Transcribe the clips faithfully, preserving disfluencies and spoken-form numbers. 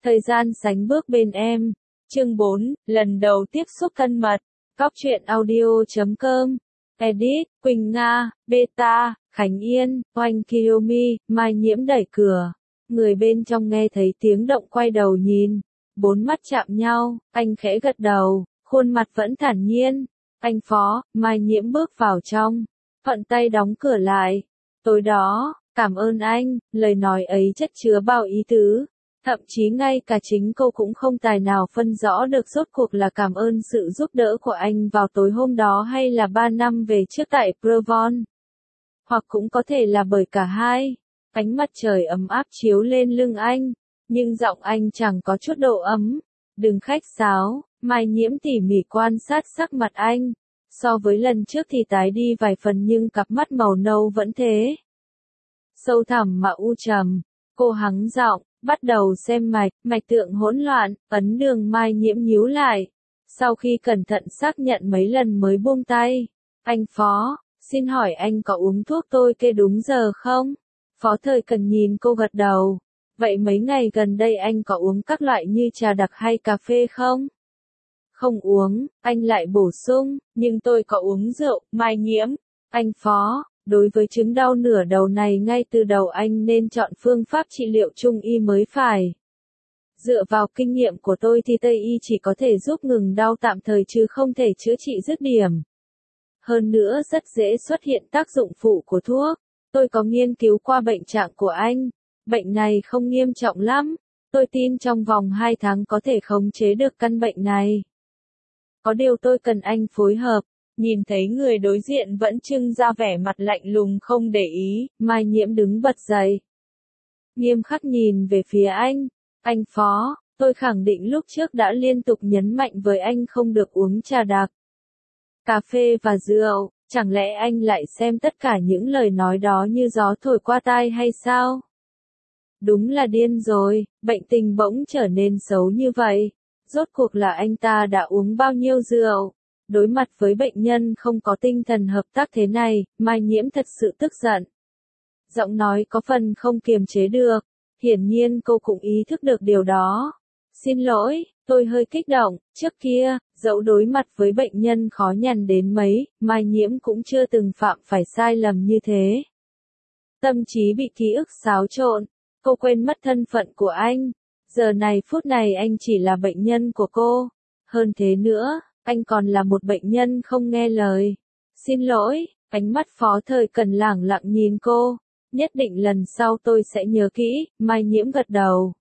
Thời gian sánh bước bên em. Chương bốn, lần đầu tiếp xúc thân mật. Cóc truyện audio chấm com. Edit, Quỳnh Nga, Beta, Khánh Yên, Oanh Kiyomi, Mai Nhiễm đẩy cửa. Người bên trong nghe thấy tiếng động quay đầu nhìn. Bốn mắt chạm nhau, anh khẽ gật đầu, khuôn mặt vẫn thản nhiên. Anh Phó, Mai Nhiễm bước vào trong. Thuận tay đóng cửa lại. Tối đó, cảm ơn anh, lời nói ấy chất chứa bao ý tứ. Thậm chí ngay cả chính cô cũng không tài nào phân rõ được rốt cuộc là cảm ơn sự giúp đỡ của anh vào tối hôm đó hay là ba năm về trước tại Provence. Hoặc cũng có thể là bởi cả hai. Ánh mặt trời ấm áp chiếu lên lưng anh, nhưng giọng anh chẳng có chút độ ấm. Đừng khách sáo, Mai Nhiễm tỉ mỉ quan sát sắc mặt anh. So với lần trước thì tái đi vài phần nhưng cặp mắt màu nâu vẫn thế. Sâu thẳm mà u trầm, cô hắng giọng. Bắt đầu xem mạch, mạch tượng hỗn loạn, ấn đường Mai Nhiễm nhíu lại. Sau khi cẩn thận xác nhận mấy lần mới buông tay. Anh Phó, xin hỏi anh có uống thuốc tôi kê đúng giờ không? Phó Thời Cần nhìn cô gật đầu. Vậy mấy ngày gần đây anh có uống các loại như trà đặc hay cà phê không? Không uống, anh lại bổ sung, nhưng tôi có uống rượu, Mai Nhiễm. Anh Phó. Đối với chứng đau nửa đầu này ngay từ đầu anh nên chọn phương pháp trị liệu trung y mới phải. Dựa vào kinh nghiệm của tôi thì Tây y chỉ có thể giúp ngừng đau tạm thời chứ không thể chữa trị dứt điểm. Hơn nữa rất dễ xuất hiện tác dụng phụ của thuốc. Tôi có nghiên cứu qua bệnh trạng của anh. Bệnh này không nghiêm trọng lắm. Tôi tin trong vòng hai tháng có thể khống chế được căn bệnh này. Có điều tôi cần anh phối hợp. Nhìn thấy người đối diện vẫn trưng ra vẻ mặt lạnh lùng không để ý, Mai Nhiễm đứng bật dậy. Nghiêm khắc nhìn về phía anh. Anh Phó, tôi khẳng định lúc trước đã liên tục nhấn mạnh với anh không được uống trà đặc, cà phê và rượu, chẳng lẽ anh lại xem tất cả những lời nói đó như gió thổi qua tai hay sao? Đúng là điên rồi, bệnh tình bỗng trở nên xấu như vậy. Rốt cuộc là anh ta đã uống bao nhiêu rượu? Đối mặt với bệnh nhân không có tinh thần hợp tác thế này, Mai Nhiễm thật sự tức giận. Giọng nói có phần không kiềm chế được. Hiển nhiên cô cũng ý thức được điều đó. Xin lỗi, tôi hơi kích động. Trước kia, dẫu đối mặt với bệnh nhân khó nhằn đến mấy, Mai Nhiễm cũng chưa từng phạm phải sai lầm như thế. Tâm trí bị ký ức xáo trộn. Cô quên mất thân phận của anh. Giờ này phút này anh chỉ là bệnh nhân của cô. Hơn thế nữa. Anh còn là một bệnh nhân không nghe lời. Xin lỗi, ánh mắt Phó Thời Cần lẳng lặng nhìn cô. Nhất định lần sau tôi sẽ nhớ kỹ, Mai Nhiễm gật đầu.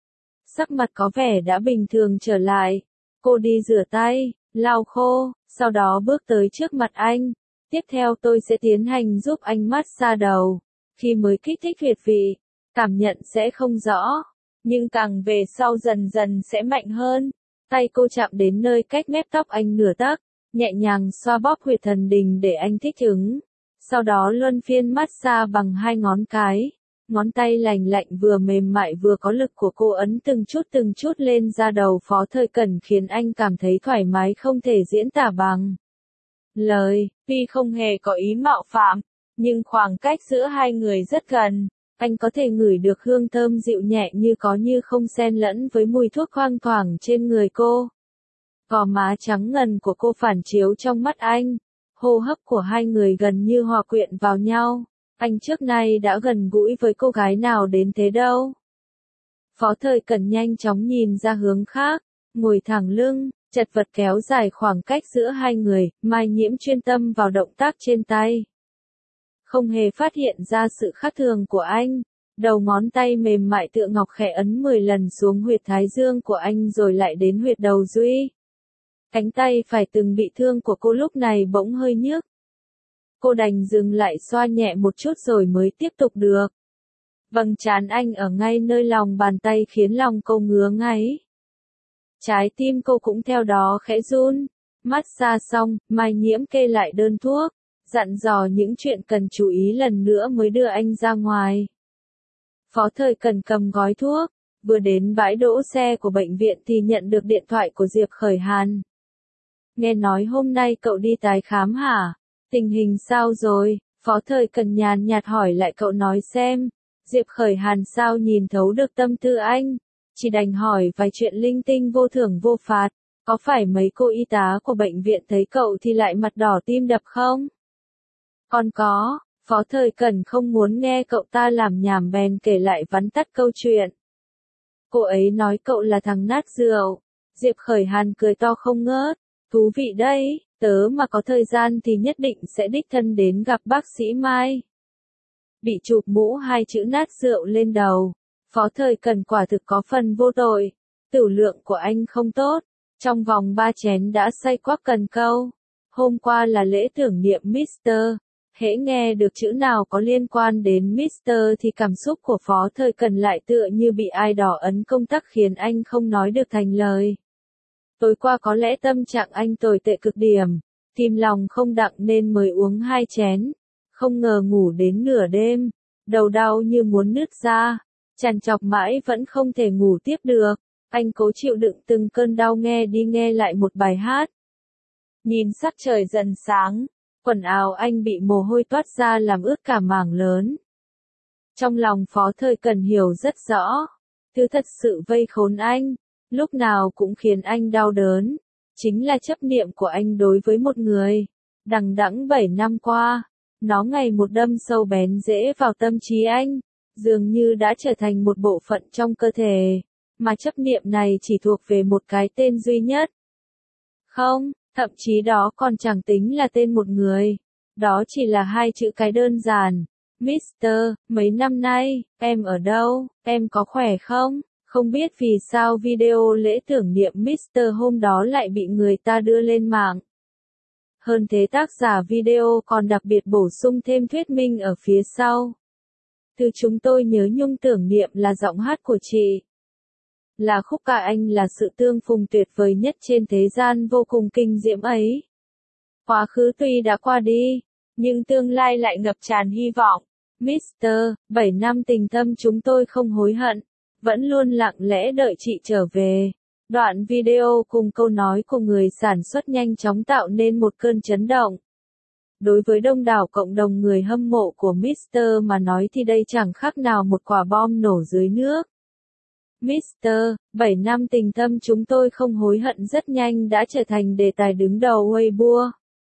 Sắc mặt có vẻ đã bình thường trở lại. Cô đi rửa tay, lau khô, sau đó bước tới trước mặt anh. Tiếp theo tôi sẽ tiến hành giúp anh massage đầu. Khi mới kích thích huyệt vị, cảm nhận sẽ không rõ. Nhưng càng về sau dần dần sẽ mạnh hơn. Tay cô chạm đến nơi cách mép tóc anh nửa tấc, nhẹ nhàng xoa bóp huyệt thần đình để anh thích ứng. Sau đó luân phiên massage bằng hai ngón cái. Ngón tay lành lạnh vừa mềm mại vừa có lực của cô ấn từng chút từng chút lên da đầu Phó Thời Cần khiến anh cảm thấy thoải mái không thể diễn tả bằng lời. Tuy không hề có ý mạo phạm, nhưng khoảng cách giữa hai người rất gần. Anh có thể ngửi được hương thơm dịu nhẹ như có như không xen lẫn với mùi thuốc thoang thoảng trên người cô. Gò má trắng ngần của cô phản chiếu trong mắt anh. Hô hấp của hai người gần như hòa quyện vào nhau. Anh trước nay đã gần gũi với cô gái nào đến thế đâu. Phó Thời Cần nhanh chóng nhìn ra hướng khác. Ngồi thẳng lưng, chật vật kéo dài khoảng cách giữa hai người. Mai Nhiễm chuyên tâm vào động tác trên tay. Không hề phát hiện ra sự khác thường của anh. Đầu ngón tay mềm mại tựa ngọc khẽ ấn mười lần xuống huyệt thái dương của anh rồi lại đến huyệt đầu duy. Cánh tay phải từng bị thương của cô lúc này bỗng hơi nhức. Cô đành dừng lại xoa nhẹ một chút rồi mới tiếp tục được. Vầng trán anh ở ngay nơi lòng bàn tay khiến lòng cô ngứa ngáy. Trái tim cô cũng theo đó khẽ run. Massage xong, Mai Nhiễm kê lại đơn thuốc. Dặn dò những chuyện cần chú ý lần nữa mới đưa anh ra ngoài. Phó Thời Cần cầm gói thuốc, vừa đến bãi đỗ xe của bệnh viện thì nhận được điện thoại của Diệp Khởi Hàn. Nghe nói hôm nay cậu đi tái khám hả? Tình hình sao rồi? Phó Thời Cần nhàn nhạt hỏi lại cậu nói xem. Diệp Khởi Hàn sao nhìn thấu được tâm tư anh? chỉ đành hỏi vài chuyện linh tinh vô thưởng vô phạt. Có phải mấy cô y tá của bệnh viện thấy cậu thì lại mặt đỏ tim đập không? Còn có, Phó Thời Cẩn không muốn nghe cậu ta làm nhảm bèn kể lại vắn tắt câu chuyện. Cô ấy nói cậu là thằng nát rượu. Diệp Khởi Hàn cười to không ngớt. Thú vị đấy, tớ mà có thời gian thì nhất định sẽ đích thân đến gặp bác sĩ Mai. Bị chụp mũ hai chữ nát rượu lên đầu. Phó Thời Cẩn quả thực có phần vô tội. Tửu lượng của anh không tốt. Trong vòng ba chén đã say quắc cần câu. Hôm qua là lễ tưởng niệm mít tơ. Hễ nghe được chữ nào có liên quan đến mít tơ thì cảm xúc của Phó Thời Cẩn lại tựa như bị ai đỏ ấn công tắc khiến anh không nói được thành lời. Tối qua có lẽ tâm trạng anh tồi tệ cực điểm, tim lòng không đặng nên mới uống hai chén. Không ngờ ngủ đến nửa đêm, đầu đau như muốn nứt ra, trằn trọc mãi vẫn không thể ngủ tiếp được. Anh cố chịu đựng từng cơn đau nghe đi nghe lại một bài hát. Nhìn sắc trời dần sáng, quần áo anh bị mồ hôi toát ra làm ướt cả mảng lớn. Trong lòng Phó Thời Cẩn hiểu rất rõ, thứ thật sự vây khốn anh, lúc nào cũng khiến anh đau đớn, chính là chấp niệm của anh đối với một người. Đằng đẵng bảy năm qua, nó ngày một đâm sâu bén rễ vào tâm trí anh, dường như đã trở thành một bộ phận trong cơ thể, mà chấp niệm này chỉ thuộc về một cái tên duy nhất. Không, thậm chí đó còn chẳng tính là tên một người, đó chỉ là hai chữ cái đơn giản. mít tơ, mấy năm nay, em ở đâu, em có khỏe không? Không biết vì sao video lễ tưởng niệm mít tơ hôm đó lại bị người ta đưa lên mạng. Hơn thế tác giả video còn đặc biệt bổ sung thêm thuyết minh ở phía sau. Từ chúng tôi nhớ nhung tưởng niệm là giọng hát của chị. Là khúc ca anh là sự tương phùng tuyệt vời nhất trên thế gian vô cùng kinh diễm ấy. Quá khứ tuy đã qua đi, nhưng tương lai lại ngập tràn hy vọng. mít tơ, bảy năm tình thâm chúng tôi không hối hận, vẫn luôn lặng lẽ đợi chị trở về. Đoạn video cùng câu nói của người sản xuất nhanh chóng tạo nên một cơn chấn động. Đối với đông đảo cộng đồng người hâm mộ của mít tơ mà nói thì đây chẳng khác nào một quả bom nổ dưới nước. mít tơ, bảy năm tình thâm chúng tôi không hối hận rất nhanh đã trở thành đề tài đứng đầu Weibo.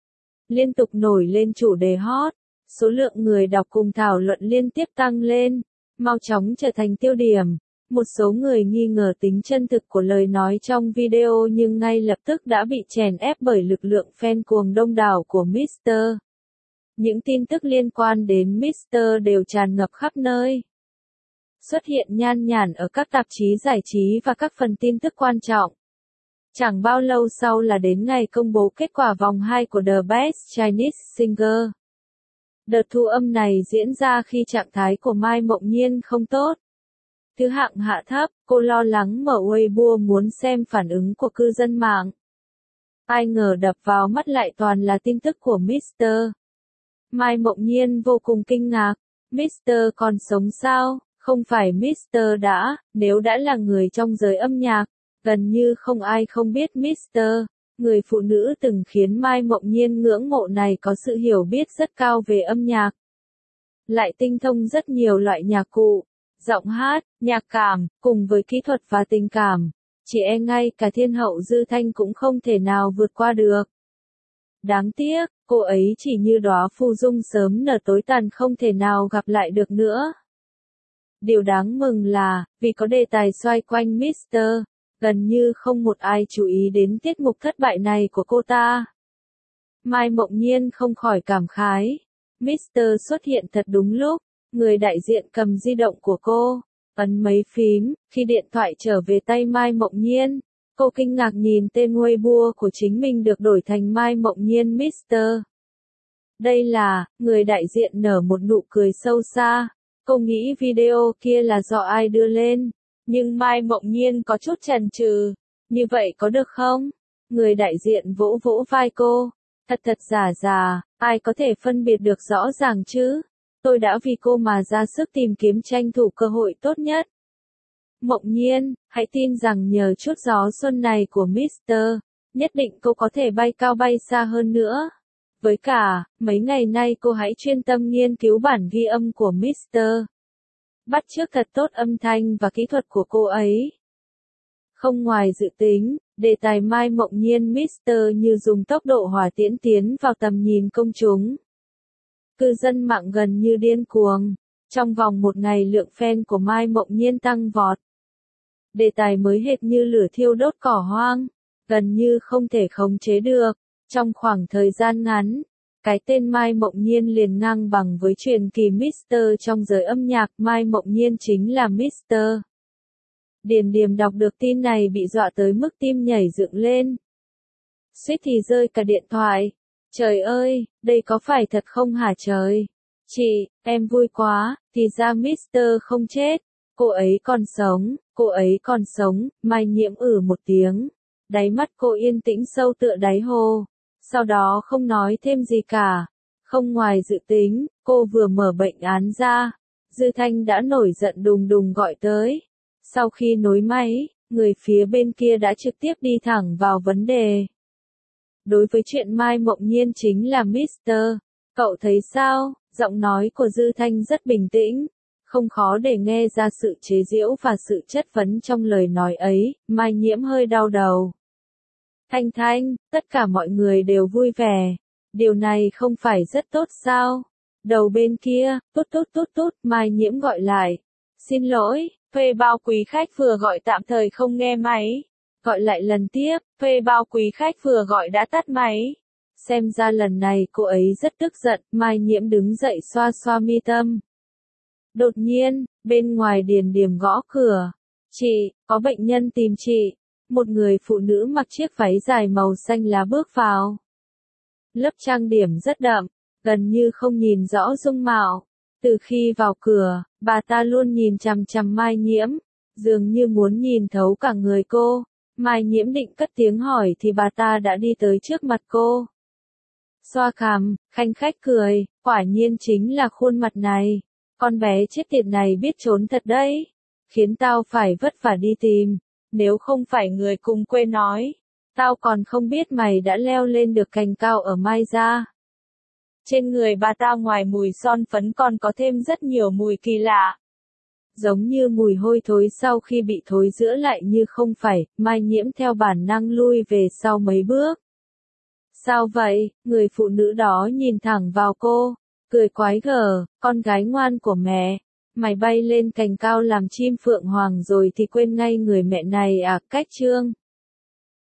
Liên tục nổi lên chủ đề hot, số lượng người đọc cùng thảo luận liên tiếp tăng lên, mau chóng trở thành tiêu điểm. Một số người nghi ngờ tính chân thực của lời nói trong video nhưng ngay lập tức đã bị chèn ép bởi lực lượng fan cuồng đông đảo của mít tơ. Những tin tức liên quan đến mít tơ đều tràn ngập khắp nơi. Xuất hiện nhan nhản ở các tạp chí giải trí và các phần tin tức quan trọng. Chẳng bao lâu sau là đến ngày công bố kết quả vòng hai của The Best Chinese Singer. Đợt thu âm này diễn ra khi trạng thái của Mai Mộng Nhiên không tốt. Thứ hạng hạ thấp, cô lo lắng mở Weibo muốn xem phản ứng của cư dân mạng. Ai ngờ đập vào mắt lại toàn là tin tức của mít tơ. Mai Mộng Nhiên vô cùng kinh ngạc, mít tơ còn sống sao? Không phải mít tơ đã, nếu đã là người trong giới âm nhạc, gần như không ai không biết mít tơ. Người phụ nữ từng khiến Mai Mộng Nhiên ngưỡng mộ này có sự hiểu biết rất cao về âm nhạc. Lại tinh thông rất nhiều loại nhạc cụ, giọng hát, nhạc cảm, cùng với kỹ thuật và tình cảm. Chỉ e ngay cả thiên hậu Dư Thanh cũng không thể nào vượt qua được. Đáng tiếc, cô ấy chỉ như đóa phù dung sớm nở tối tàn không thể nào gặp lại được nữa. Điều đáng mừng là, vì có đề tài xoay quanh mít tơ, gần như không một ai chú ý đến tiết mục thất bại này của cô ta. Mai Mộng Nhiên không khỏi cảm khái. mít tơ xuất hiện thật đúng lúc, người đại diện cầm di động của cô, ấn mấy phím, khi điện thoại trở về tay Mai Mộng Nhiên, cô kinh ngạc nhìn tên Weibo của chính mình được đổi thành Mai Mộng Nhiên mít tơ. Đây là, người đại diện nở một nụ cười sâu xa, cô nghĩ video kia là do ai đưa lên. Nhưng Mai Mộng Nhiên có chút chần chừ, như vậy có được không? Người đại diện vỗ vỗ vai cô, thật thật giả giả, ai có thể phân biệt được rõ ràng chứ? Tôi đã vì cô mà ra sức tìm kiếm tranh thủ cơ hội tốt nhất. Mộng Nhiên, hãy tin rằng nhờ chút gió xuân này của mít tơ, nhất định cô có thể bay cao bay xa hơn nữa. Với cả, mấy ngày nay cô hãy chuyên tâm nghiên cứu bản ghi âm của mít tơ. Bắt chước thật tốt âm thanh và kỹ thuật của cô ấy. Không ngoài dự tính, đề tài Mai Mộng Nhiên mít tơ như dùng tốc độ hỏa tiễn tiến vào tầm nhìn công chúng. Cư dân mạng gần như điên cuồng. Trong vòng một ngày lượng fan của Mai Mộng Nhiên tăng vọt. Đề tài mới hệt như lửa thiêu đốt cỏ hoang, gần như không thể khống chế được. Trong khoảng thời gian ngắn, cái tên Mai Mộng Nhiên liền ngang bằng với truyền kỳ mít tơ trong giới âm nhạc. Mai Mộng Nhiên chính là mít tơ. Điền Điềm đọc được tin này bị dọa tới mức tim nhảy dựng lên. Suýt thì rơi cả điện thoại. Trời ơi, đây có phải thật không hả trời? Chị, em vui quá, thì ra mít tơ không chết. Cô ấy còn sống, cô ấy còn sống. Mai Nhiễm ử một tiếng. Đáy mắt cô yên tĩnh sâu tựa đáy hồ. Sau đó không nói thêm gì cả. Không ngoài dự tính, cô vừa mở bệnh án ra. Dư Thanh đã nổi giận đùng đùng gọi tới. Sau khi nối máy, người phía bên kia đã trực tiếp đi thẳng vào vấn đề. Đối với chuyện Mai Mộng Nhiên chính là mít tơ, cậu thấy sao? Giọng nói của Dư Thanh rất bình tĩnh, không khó để nghe ra sự chế giễu và sự chất vấn trong lời nói ấy. Mai Nhiễm hơi đau đầu. Thanh Thanh, tất cả mọi người đều vui vẻ. Điều này không phải rất tốt sao? Đầu bên kia, tút tút tút tút, Mai Nhiễm gọi lại. Xin lỗi, thuê bao quý khách vừa gọi tạm thời không nghe máy. Gọi lại lần tiếp, thuê bao quý khách vừa gọi đã tắt máy. Xem ra lần này cô ấy rất tức giận. Mai Nhiễm đứng dậy xoa xoa mi tâm. Đột nhiên, bên ngoài Điền Điềm gõ cửa. Chị, có bệnh nhân tìm chị. Một người phụ nữ mặc chiếc váy dài màu xanh lá bước vào. Lớp trang điểm rất đậm, gần như không nhìn rõ dung mạo. Từ khi vào cửa, bà ta luôn nhìn chằm chằm Mai Nhiễm, dường như muốn nhìn thấu cả người cô. Mai Nhiễm định cất tiếng hỏi thì bà ta đã đi tới trước mặt cô. Xoa cằm, khanh khách cười, quả nhiên chính là khuôn mặt này. Con bé chết tiệt này biết trốn thật đấy. Khiến tao phải vất vả đi tìm. Nếu không phải người cùng quê nói, tao còn không biết mày đã leo lên được cành cao ở Mai gia. Trên người bà ta ngoài mùi son phấn còn có thêm rất nhiều mùi kỳ lạ. Giống như mùi hôi thối sau khi bị thối rữa lại như không phải. Mai Nhiễm theo bản năng lui về sau mấy bước. Sao vậy? Người phụ nữ đó nhìn thẳng vào cô, cười quái gở, con gái ngoan của mẹ. Mày bay lên cành cao làm chim phượng hoàng rồi thì quên ngay người mẹ này à? Cách trương.